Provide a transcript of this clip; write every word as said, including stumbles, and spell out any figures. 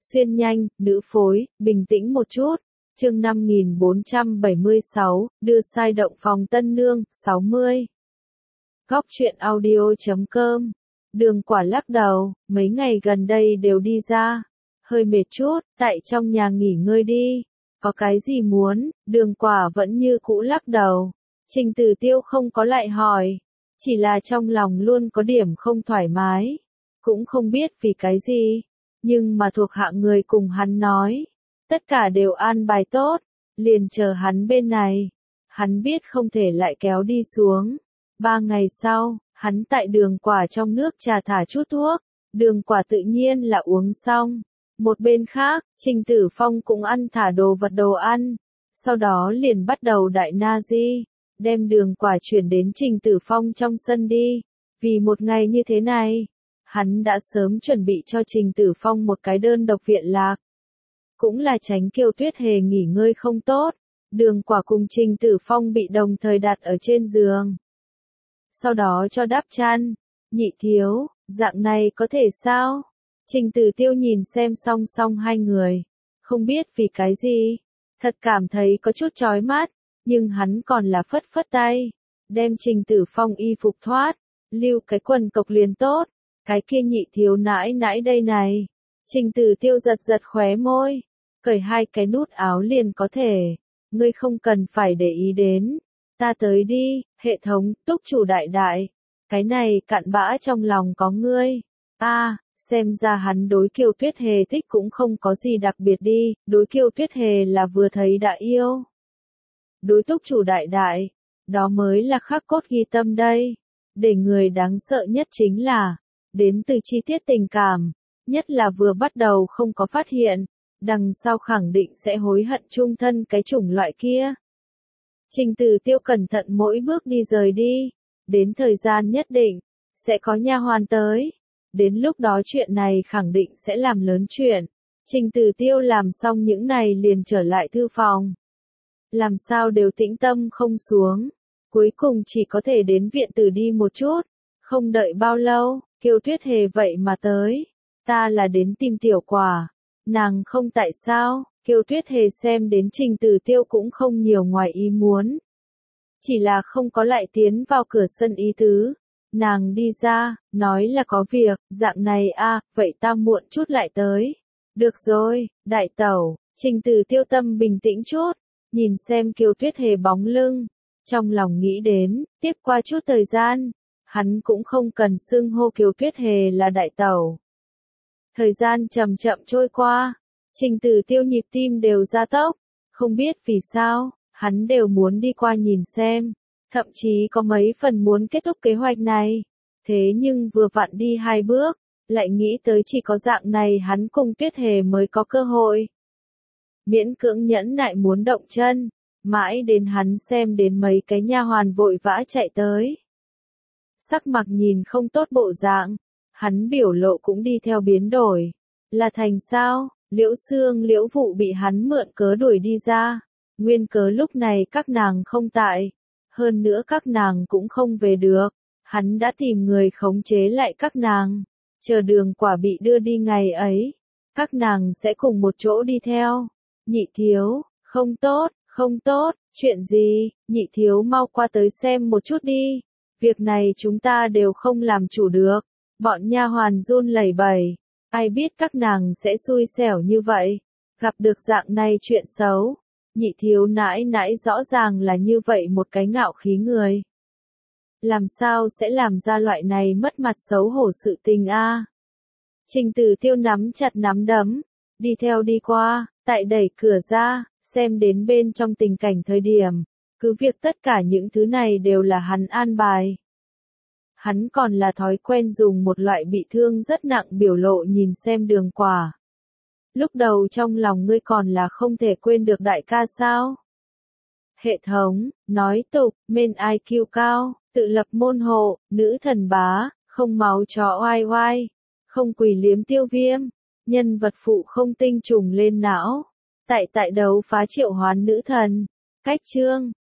Xuyên nhanh, nữ phối, bình tĩnh một chút. Chương năm nghìn bốn trăm bảy mươi sáu, đưa sai động phòng tân nương, sáu mươi. Góc truyện audio chấm com. Đường Quả lắc đầu, mấy ngày gần đây đều đi ra. Hơi mệt chút, tại trong nhà nghỉ ngơi đi. Có cái gì muốn, Đường Quả vẫn như cũ lắc đầu. Trình Tử Tiêu không có lại hỏi. Chỉ là trong lòng luôn có điểm không thoải mái. Cũng không biết vì cái gì. Nhưng mà thuộc hạ người cùng hắn nói. Tất cả đều an bài tốt. Liền chờ hắn bên này. Hắn biết không thể lại kéo đi xuống. Ba ngày sau, hắn tại Đường Quả trong nước trà thả chút thuốc. Đường Quả tự nhiên là uống xong. Một bên khác, Trình Tử Phong cũng ăn thả đồ vật đồ ăn. Sau đó liền bắt đầu đại na di. Đem Đường Quả chuyển đến Trình Tử Phong trong sân đi. Vì một ngày như thế này, hắn đã sớm chuẩn bị cho Trình Tử Phong một cái đơn độc viện lạc. Cũng là tránh Kiều Tuyết Hề nghỉ ngơi không tốt. Đường Quả cùng Trình Tử Phong bị đồng thời đặt ở trên giường. Sau đó cho đắp chăn. Nhị thiếu, dạng này có thể sao? Trình Tử Tiêu nhìn xem song song hai người. Không biết vì cái gì. Thật cảm thấy có chút chói mắt. Nhưng hắn còn là phất phất tay. Đem Trình Tử Phong y phục thoát. Lưu cái quần cộc liền tốt. Cái kia nhị thiếu nãi nãi đây này. Trình Tử Tiêu giật giật khóe môi. Cởi hai cái nút áo liền có thể. Ngươi không cần phải để ý đến. Ta tới đi, hệ thống, túc chủ đại đại. Cái này cặn bã trong lòng có ngươi. A, à, xem ra hắn đối Kiều Tuyết Hề thích cũng không có gì đặc biệt đi. Đối Kiều Tuyết Hề là vừa thấy đã yêu. Đối túc chủ đại đại. Đó mới là khắc cốt ghi tâm đây. Để người đáng sợ nhất chính là. Đến từ chi tiết tình cảm. Nhất là vừa bắt đầu không có phát hiện. Đằng sau khẳng định sẽ hối hận chung thân cái chủng loại kia. Trình Tử Tiêu cẩn thận mỗi bước đi rời đi. Đến thời gian nhất định, sẽ có nha hoàn tới. Đến lúc đó chuyện này khẳng định sẽ làm lớn chuyện. Trình Tử Tiêu làm xong những này liền trở lại thư phòng. Làm sao đều tĩnh tâm không xuống. Cuối cùng chỉ có thể đến viện tử đi một chút. Không đợi bao lâu, Kiều Tuyết Hề vậy mà tới. Ta là đến tìm Tiểu Quả. Nàng không tại sao, Kiều Tuyết Hề xem đến Trình Tử Tiêu cũng không nhiều ngoài ý muốn. Chỉ là không có lại tiến vào cửa sân ý tứ. Nàng đi ra, nói là có việc, dạng này a, à, vậy ta muộn chút lại tới. Được rồi, đại tẩu, Trình Tử Tiêu tâm bình tĩnh chút, nhìn xem Kiều Tuyết Hề bóng lưng. Trong lòng nghĩ đến, tiếp qua chút thời gian, hắn cũng không cần xưng hô Kiều Tuyết Hề là đại tẩu. Thời gian chậm chậm trôi qua, Trình Tử Tiêu nhịp tim đều gia tốc, không biết vì sao, hắn đều muốn đi qua nhìn xem, thậm chí có mấy phần muốn kết thúc kế hoạch này. Thế nhưng vừa vặn đi hai bước, lại nghĩ tới chỉ có dạng này hắn cùng Tuyết Hề mới có cơ hội. Miễn cưỡng nhẫn nại muốn động chân, mãi đến hắn xem đến mấy cái nha hoàn vội vã chạy tới. Sắc mặt nhìn không tốt bộ dạng. Hắn biểu lộ cũng đi theo biến đổi. Là thành sao, Liễu Xương Liễu Vụ bị hắn mượn cớ đuổi đi ra. Nguyên cớ lúc này các nàng không tại. Hơn nữa các nàng cũng không về được. Hắn đã tìm người khống chế lại các nàng. Chờ Đường Quả bị đưa đi ngày ấy. Các nàng sẽ cùng một chỗ đi theo. Nhị thiếu, không tốt, không tốt, chuyện gì, nhị thiếu mau qua tới xem một chút đi. Việc này chúng ta đều không làm chủ được. Bọn nha hoàn run lẩy bẩy, ai biết các nàng sẽ xui xẻo như vậy, gặp được dạng này chuyện xấu. Nhị thiếu nãi nãi rõ ràng là như vậy một cái ngạo khí người. Làm sao sẽ làm ra loại này mất mặt xấu hổ sự tình a? À? Trình Tử Tiêu nắm chặt nắm đấm, đi theo đi qua, tại đẩy cửa ra, xem đến bên trong tình cảnh thời điểm, cứ việc tất cả những thứ này đều là hắn an bài. Hắn còn là thói quen dùng một loại bị thương rất nặng biểu lộ nhìn xem Đường Quả. Lúc đầu trong lòng ngươi còn là không thể quên được đại ca sao? Hệ thống, nói tục, men i kiu cao, tự lập môn hộ, nữ thần bá, không máu chó oai oai, không quỷ liếm tiêu viêm, nhân vật phụ không tinh trùng lên não. Tại tại đấu phá triệu hoán nữ thần. Cách chương.